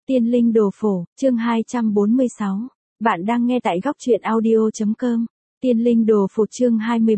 Tiên linh đồ phổ, chương 246. Bạn đang nghe tại góc truyện audio.com. Tiên linh đồ phổ chương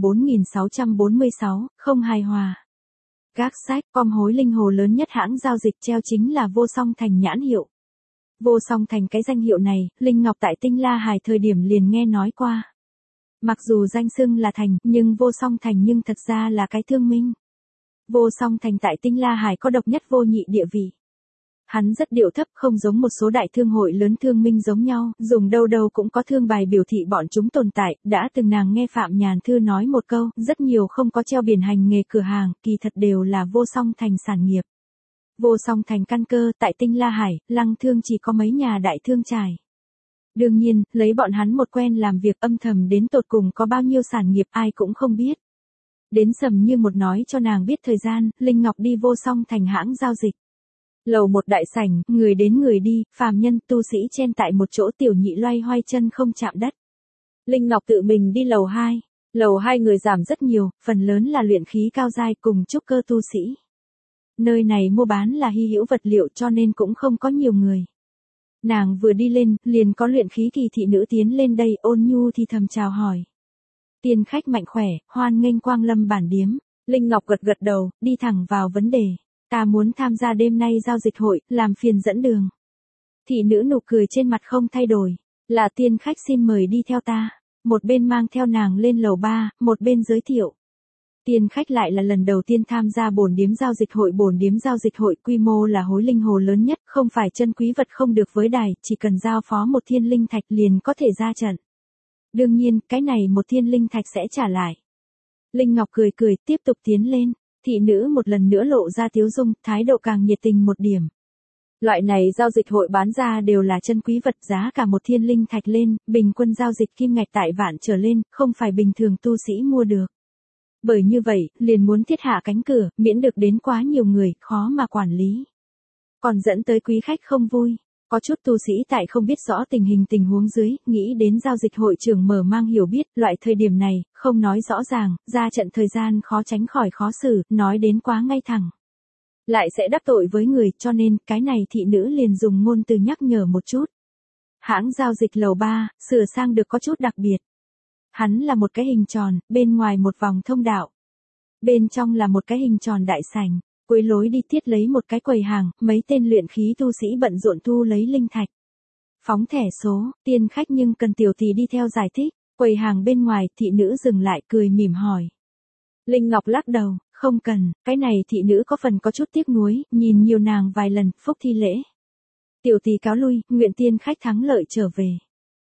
24646, không hài hòa. Các sách, com hối linh hồ lớn nhất hãng giao dịch treo chính là Vô Song Thành nhãn hiệu. Vô Song Thành cái danh hiệu này, Linh Ngọc tại Tinh La Hải thời điểm liền nghe nói qua. Mặc dù danh xưng là thành, nhưng Vô Song Thành nhưng thật ra là cái thương minh. Vô Song Thành tại Tinh La Hải có độc nhất vô nhị địa vị. Hắn rất điệu thấp, không giống một số đại thương hội lớn thương minh giống nhau, dùng đâu đâu cũng có thương bài biểu thị bọn chúng tồn tại, đã từng nàng nghe Phạm Nhàn Thư nói một câu, rất nhiều không có treo biển hành nghề cửa hàng, kỳ thật đều là Vô Song Thành sản nghiệp. Vô Song Thành căn cơ, tại Tinh La Hải, Lăng Thương chỉ có mấy nhà đại thương trải. Đương nhiên, lấy bọn hắn một quen làm việc âm thầm đến tột cùng có bao nhiêu sản nghiệp ai cũng không biết. Đến Sầm Như Một nói cho nàng biết thời gian, Linh Ngọc đi Vô Song Thành hãng giao dịch. Lầu một đại sảnh, người đến người đi, phàm nhân, tu sĩ chen tại một chỗ, tiểu nhị loay hoay chân không chạm đất. Linh Ngọc tự mình đi lầu 2. Lầu 2 người giảm rất nhiều, phần lớn là luyện khí cao giai cùng trúc cơ tu sĩ. Nơi này mua bán là hy hữu vật liệu cho nên cũng không có nhiều người. Nàng vừa đi lên, liền có luyện khí kỳ thị nữ tiến lên đây, ôn nhu thì thầm chào hỏi. Tiên khách mạnh khỏe, hoan nghênh quang lâm bản điếm. Linh Ngọc gật gật đầu, đi thẳng vào vấn đề. Ta muốn tham gia đêm nay giao dịch hội, làm phiền dẫn đường. Thị nữ nụ cười trên mặt không thay đổi. Là tiên khách xin mời đi theo ta. Một bên mang theo nàng lên lầu 3, một bên giới thiệu. Tiên khách lại là lần đầu tiên tham gia bổn điếm giao dịch hội. Bổn điếm giao dịch hội quy mô là hối linh hồ lớn nhất, không phải chân quý vật không được với đài, chỉ cần giao phó một thiên linh thạch liền có thể ra trận. Đương nhiên, cái này một thiên linh thạch sẽ trả lại. Linh Ngọc cười cười, tiếp tục tiến lên. Thị nữ một lần nữa lộ ra tiếu dung, thái độ càng nhiệt tình một điểm. Loại này giao dịch hội bán ra đều là chân quý vật, giá cả một thiên linh thạch lên, bình quân giao dịch kim ngạch tại vạn trở lên, không phải bình thường tu sĩ mua được. Bởi như vậy, liền muốn thiết hạ cánh cửa, miễn được đến quá nhiều người, khó mà quản lý. Còn dẫn tới quý khách không vui. Có chút tu sĩ tại không biết rõ tình huống dưới, nghĩ đến giao dịch hội trưởng mở mang hiểu biết, loại thời điểm này, không nói rõ ràng, ra trận thời gian khó tránh khỏi khó xử, nói đến quá ngay thẳng. Lại sẽ đắc tội với người, cho nên, cái này thị nữ liền dùng ngôn từ nhắc nhở một chút. Hãng giao dịch lầu 3, sửa sang được có chút đặc biệt. Hắn là một cái hình tròn, bên ngoài một vòng thông đạo. Bên trong là một cái hình tròn đại sảnh. Cuối lối đi thiết lấy một cái quầy hàng, mấy tên luyện khí tu sĩ bận rộn thu lấy linh thạch. Phóng thẻ số, tiên khách nhưng cần tiểu tỷ đi theo giải thích. Quầy hàng bên ngoài, thị nữ dừng lại cười mỉm hỏi. Linh Ngọc lắc đầu, không cần, cái này thị nữ có phần có chút tiếc nuối, nhìn nhiều nàng vài lần, phúc thi lễ. Tiểu tỷ cáo lui, nguyện tiên khách thắng lợi trở về.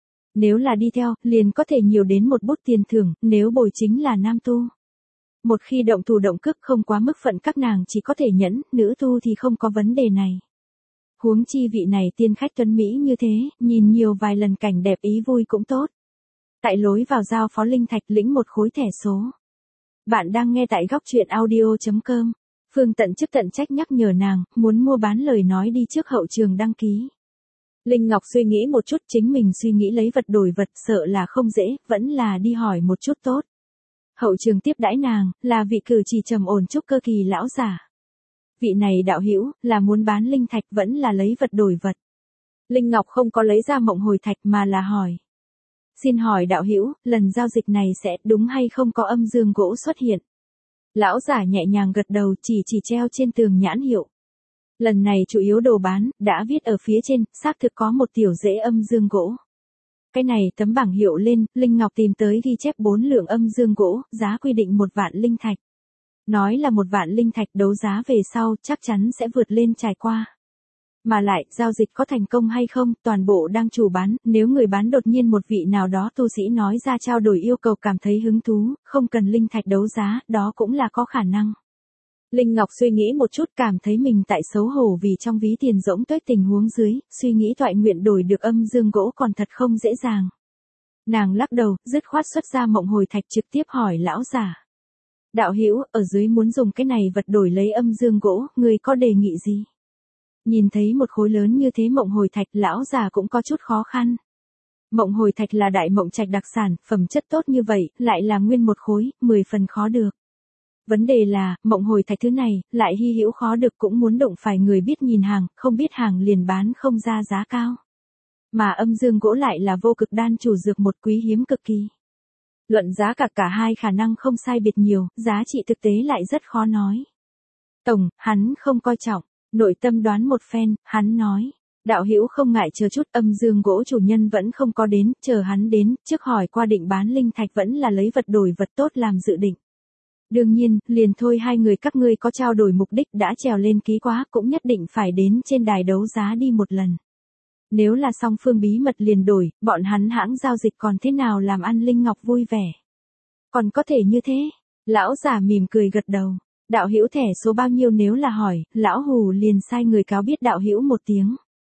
Nếu là đi theo, liền có thể nhiều đến một bút tiền thưởng, nếu bồi chính là nam tu. Một khi động thủ động cước không quá mức phận các nàng chỉ có thể nhẫn, nữ tu thì không có vấn đề này. Huống chi vị này tiên khách tuấn Mỹ như thế, nhìn nhiều vài lần cảnh đẹp ý vui cũng tốt. Tại lối vào giao phó linh thạch lĩnh một khối thẻ số. Bạn đang nghe tại góc truyện audio.com. Phương tận chức tận trách nhắc nhở nàng, muốn mua bán lời nói đi trước hậu trường đăng ký. Linh Ngọc suy nghĩ một chút, chính mình suy nghĩ lấy vật đổi vật sợ là không dễ, vẫn là đi hỏi một chút tốt. Hậu trường tiếp đãi nàng, là vị cử chỉ trầm ổn trúc cơ kỳ lão giả. Vị này đạo hữu là muốn bán linh thạch vẫn là lấy vật đổi vật. Linh Ngọc không có lấy ra mộng hồi thạch mà là hỏi. Xin hỏi đạo hữu, lần giao dịch này sẽ đúng hay không có âm dương gỗ xuất hiện? Lão giả nhẹ nhàng gật đầu, chỉ treo trên tường nhãn hiệu. Lần này chủ yếu đồ bán, đã viết ở phía trên, xác thực có một tiểu rễ âm dương gỗ. Cái này tấm bảng hiệu lên, Linh Ngọc tìm tới ghi chép 4 lượng âm dương gỗ, giá quy định 1 vạn linh thạch. Nói là 1 vạn linh thạch đấu giá về sau, chắc chắn sẽ vượt lên trải qua. Mà lại, giao dịch có thành công hay không, toàn bộ đang chủ bán, nếu người bán đột nhiên một vị nào đó tu sĩ nói ra trao đổi yêu cầu cảm thấy hứng thú, không cần linh thạch đấu giá, đó cũng là có khả năng. Linh Ngọc suy nghĩ một chút cảm thấy mình tại xấu hổ vì trong ví tiền rỗng tuếch tình huống dưới, suy nghĩ toại nguyện đổi được âm dương gỗ còn thật không dễ dàng. Nàng lắc đầu, dứt khoát xuất ra mộng hồi thạch trực tiếp hỏi lão giả. Đạo hữu, ở dưới muốn dùng cái này vật đổi lấy âm dương gỗ, người có đề nghị gì? Nhìn thấy một khối lớn như thế mộng hồi thạch, lão già cũng có chút khó khăn. Mộng hồi thạch là đại mộng trạch đặc sản, phẩm chất tốt như vậy, lại là nguyên một khối, 10 phần khó được. Vấn đề là, mộng hồi thạch thứ này, lại hy hữu khó được cũng muốn đụng phải người biết nhìn hàng, không biết hàng liền bán không ra giá cao. Mà âm dương gỗ lại là vô cực đan chủ dược một quý hiếm cực kỳ. Luận giá cả hai khả năng không sai biệt nhiều, giá trị thực tế lại rất khó nói. Tổng, hắn không coi trọng, nội tâm đoán một phen, hắn nói. Đạo hữu không ngại chờ chút, âm dương gỗ chủ nhân vẫn không có đến, chờ hắn đến, trước hỏi qua định bán linh thạch vẫn là lấy vật đổi vật tốt làm dự định. Đương nhiên, liền thôi hai người các ngươi có trao đổi mục đích đã trèo lên ký quá cũng nhất định phải đến trên đài đấu giá đi một lần. Nếu là song phương bí mật liền đổi, bọn hắn hãng giao dịch còn thế nào làm ăn Linh Ngọc vui vẻ. Còn có thể như thế, lão giả mỉm cười gật đầu. Đạo hữu thẻ số bao nhiêu nếu là hỏi, lão hù liền sai người cáo biết đạo hữu một tiếng.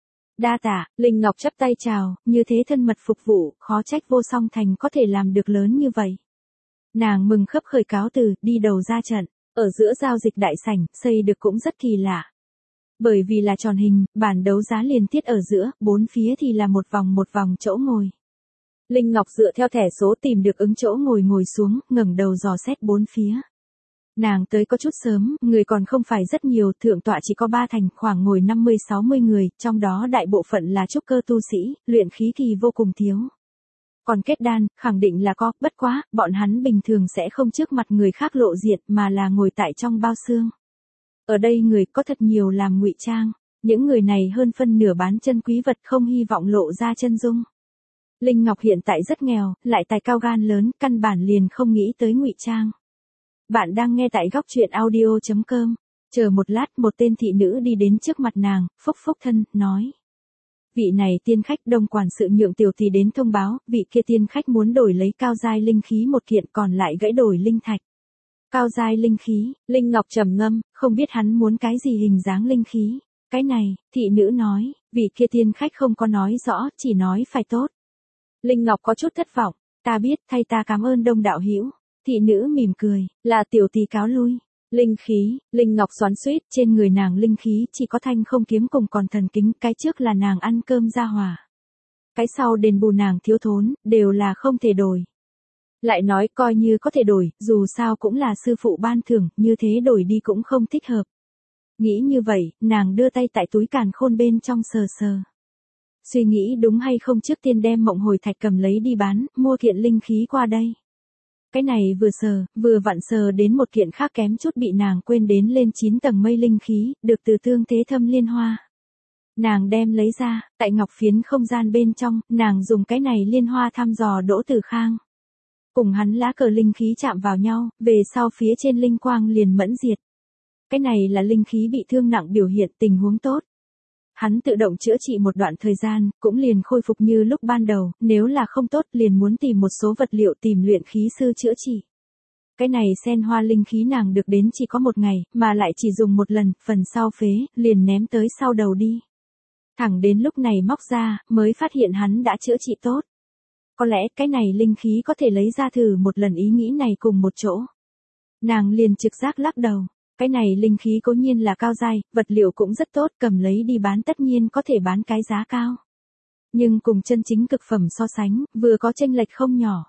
Đa tạ, Linh Ngọc chắp tay chào, như thế thân mật phục vụ, khó trách Vô Song Thành có thể làm được lớn như vậy. Nàng mừng khấp khởi cáo từ, đi đầu ra trận, ở giữa giao dịch đại sảnh, xây được cũng rất kỳ lạ. Bởi vì là tròn hình, bản đấu giá liền thiết ở giữa, bốn phía thì là một vòng chỗ ngồi. Linh Ngọc dựa theo thẻ số tìm được ứng chỗ ngồi xuống, ngẩng đầu dò xét bốn phía. Nàng tới có chút sớm, người còn không phải rất nhiều, thượng tọa chỉ có 3 thành, khoảng ngồi 50-60 người, trong đó đại bộ phận là trúc cơ tu sĩ, luyện khí thì vô cùng thiếu. Còn kết đan, khẳng định là có, bất quá, bọn hắn bình thường sẽ không trước mặt người khác lộ diện mà là ngồi tại trong bao xương. Ở đây người có thật nhiều làm ngụy trang, những người này hơn phân nửa bán chân quý vật không hy vọng lộ ra chân dung. Linh Ngọc hiện tại rất nghèo, lại tài cao gan lớn, căn bản liền không nghĩ tới ngụy trang. Bạn đang nghe tại góc truyện audio.com. Chờ một lát, một tên thị nữ đi đến trước mặt nàng, phúc thân, nói. Vị này tiên khách đông quản sự nhượng tiểu tỷ đến thông báo, vị kia tiên khách muốn đổi lấy cao giai linh khí một kiện còn lại gãy đổi linh thạch. Cao giai linh khí, Linh Ngọc trầm ngâm, không biết hắn muốn cái gì hình dáng linh khí. Cái này, thị nữ nói, vị kia tiên khách không có nói rõ, chỉ nói phải tốt. Linh Ngọc có chút thất vọng, ta biết, thay ta cảm ơn đông đạo hữu. Thị nữ mỉm cười, là tiểu tỷ cáo lui. Linh khí, Linh Ngọc xoắn xuýt, trên người nàng linh khí chỉ có thanh không kiếm cùng còn thần kính, cái trước là nàng ăn cơm ra hòa. Cái sau đền bù nàng thiếu thốn, đều là không thể đổi. Lại nói coi như có thể đổi, dù sao cũng là sư phụ ban thưởng, như thế đổi đi cũng không thích hợp. Nghĩ như vậy, nàng đưa tay tại túi càn khôn bên trong sờ sờ. Suy nghĩ đúng hay không trước tiên đem mộng hồi thạch cầm lấy đi bán, mua kiện linh khí qua đây. Cái này vừa sờ, vừa vặn sờ đến một kiện khác kém chút bị nàng quên đến lên 9 tầng mây linh khí, được từ tương thế thâm liên hoa. Nàng đem lấy ra, tại ngọc phiến không gian bên trong, nàng dùng cái này liên hoa thăm dò Đỗ Tử Khang. Cùng hắn lá cờ linh khí chạm vào nhau, về sau phía trên linh quang liền mẫn diệt. Cái này là linh khí bị thương nặng biểu hiện tình huống tốt. Hắn tự động chữa trị một đoạn thời gian, cũng liền khôi phục như lúc ban đầu, nếu là không tốt liền muốn tìm một số vật liệu tìm luyện khí sư chữa trị. Cái này sen hoa linh khí nàng được đến chỉ có một ngày, mà lại chỉ dùng một lần, phần sau phế, liền ném tới sau đầu đi. Thẳng đến lúc này móc ra, mới phát hiện hắn đã chữa trị tốt. Có lẽ cái này linh khí có thể lấy ra thử một lần ý nghĩ này cùng một chỗ. Nàng liền trực giác lắc đầu. Cái này linh khí cố nhiên là cao giai, vật liệu cũng rất tốt, cầm lấy đi bán tất nhiên có thể bán cái giá cao. Nhưng cùng chân chính cực phẩm so sánh, vừa có chênh lệch không nhỏ.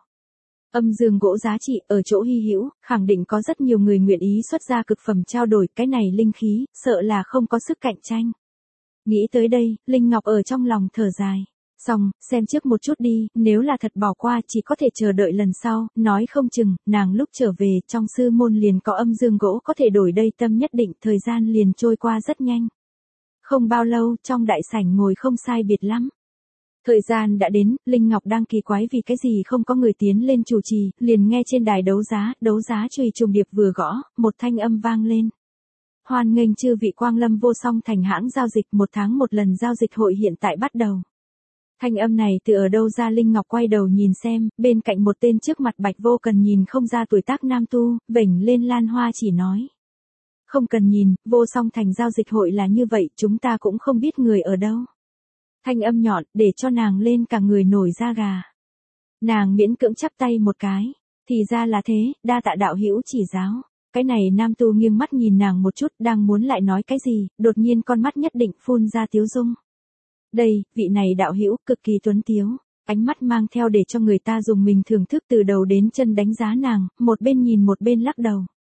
Âm dương gỗ giá trị ở chỗ hy hữu, khẳng định có rất nhiều người nguyện ý xuất ra cực phẩm trao đổi cái này linh khí, sợ là không có sức cạnh tranh. Nghĩ tới đây, Linh Ngọc ở trong lòng thở dài. Xong, xem trước một chút đi, nếu là thật bỏ qua chỉ có thể chờ đợi lần sau, nói không chừng, nàng lúc trở về trong sư môn liền có âm dương gỗ có thể đổi đây tâm nhất định, thời gian liền trôi qua rất nhanh. Không bao lâu, trong đại sảnh ngồi không sai biệt lắm. Thời gian đã đến, Linh Ngọc đang kỳ quái vì cái gì không có người tiến lên chủ trì, liền nghe trên đài đấu giá chùy trùng điệp vừa gõ, một thanh âm vang lên. Hoan nghênh chư vị quang lâm Vô Song Thành hãng giao dịch, 1 tháng một lần giao dịch hội hiện tại bắt đầu. Thanh âm này từ ở đâu ra? Linh Ngọc quay đầu nhìn xem, bên cạnh một tên trước mặt Bạch Vô Cần nhìn không ra tuổi tác nam tu, vểnh lên lan hoa chỉ nói. Không cần nhìn, Vô Song Thành giao dịch hội là như vậy, chúng ta cũng không biết người ở đâu. Thanh âm nhọn, để cho nàng lên cả người nổi da gà. Nàng miễn cưỡng chắp tay một cái, thì ra là thế, đa tạ đạo hữu chỉ giáo. Cái này nam tu nghiêng mắt nhìn nàng một chút, đang muốn lại nói cái gì, đột nhiên con mắt nhất định phun ra tiếu dung. Đây, vị này đạo hữu cực kỳ tuấn tiếu, ánh mắt mang theo để cho người ta dùng mình thưởng thức từ đầu đến chân đánh giá nàng, một bên nhìn một bên lắc đầu.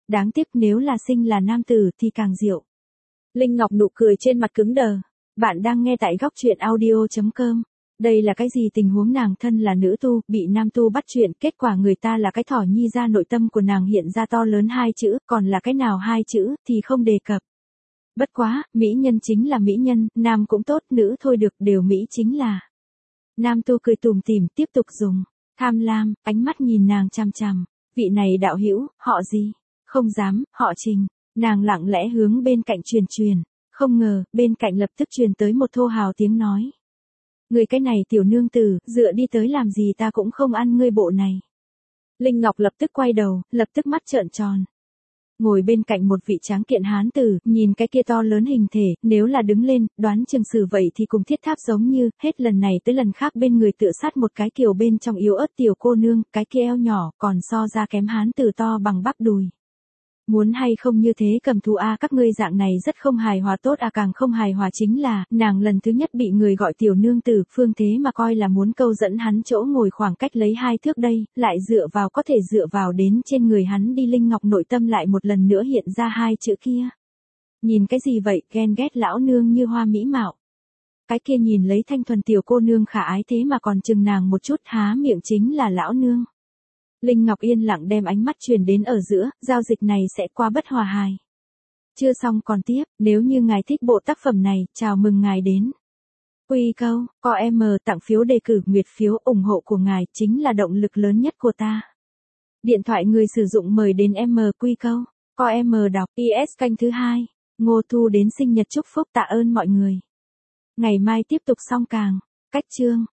Đáng tiếc nếu là sinh là nam tử thì càng diệu. Linh Ngọc nụ cười trên mặt cứng đờ. Bạn đang nghe tại góc truyện audio.com. Đây là cái gì tình huống nàng thân là nữ tu, bị nam tu bắt chuyện, kết quả người ta là cái thỏ nhi ra nội tâm của nàng hiện ra to lớn hai chữ, còn là cái nào hai chữ thì không đề cập. Bất quá, mỹ nhân chính là mỹ nhân, nam cũng tốt, nữ thôi được, đều mỹ chính là. Nam tu cười tủm tỉm tiếp tục dùng tham lam, ánh mắt nhìn nàng chằm chằm. Vị này đạo hữu, họ gì? Không dám, họ Trình. Nàng lặng lẽ hướng bên cạnh truyền. Không ngờ, bên cạnh lập tức truyền tới một thô hào tiếng nói. Người cái này tiểu nương tử, dựa đi tới làm gì ta cũng không ăn ngươi bộ này. Linh Ngọc lập tức quay đầu, lập tức mắt trợn tròn. Ngồi bên cạnh một vị tráng kiện hán tử, nhìn cái kia to lớn hình thể, nếu là đứng lên, đoán chừng xử vậy thì cùng thiết tháp giống như, hết lần này tới lần khác bên người tựa sát một cái kiều bên trong yếu ớt tiểu cô nương, cái kia eo nhỏ, còn so ra kém hán tử to bằng bắp đùi. Muốn hay không như thế cầm thú a các ngươi dạng này rất không hài hòa tốt a càng không hài hòa chính là, nàng lần thứ nhất bị người gọi tiểu nương tử, phương thế mà coi là muốn câu dẫn hắn chỗ ngồi khoảng cách lấy 2 thước đây, lại dựa vào có thể dựa vào đến trên người hắn đi. Linh Ngọc nội tâm lại một lần nữa hiện ra 2 chữ kia. Nhìn cái gì vậy, ghen ghét lão nương như hoa mỹ mạo. Cái kia nhìn lấy thanh thuần tiểu cô nương khả ái thế mà còn chừng nàng một chút há miệng chính là lão nương. Linh Ngọc yên lặng đem ánh mắt truyền đến ở giữa, giao dịch này sẽ qua bất hòa hài. Chưa xong còn tiếp, nếu như ngài thích bộ tác phẩm này, chào mừng ngài đến. Quy câu, có em tặng phiếu đề cử, nguyệt phiếu ủng hộ của ngài chính là động lực lớn nhất của ta. Điện thoại người sử dụng mời đến quy câu, có em đọc, IS kênh thứ 2, Ngô Thu đến sinh nhật chúc phúc tạ ơn mọi người. Ngày mai tiếp tục song càng, cách chương.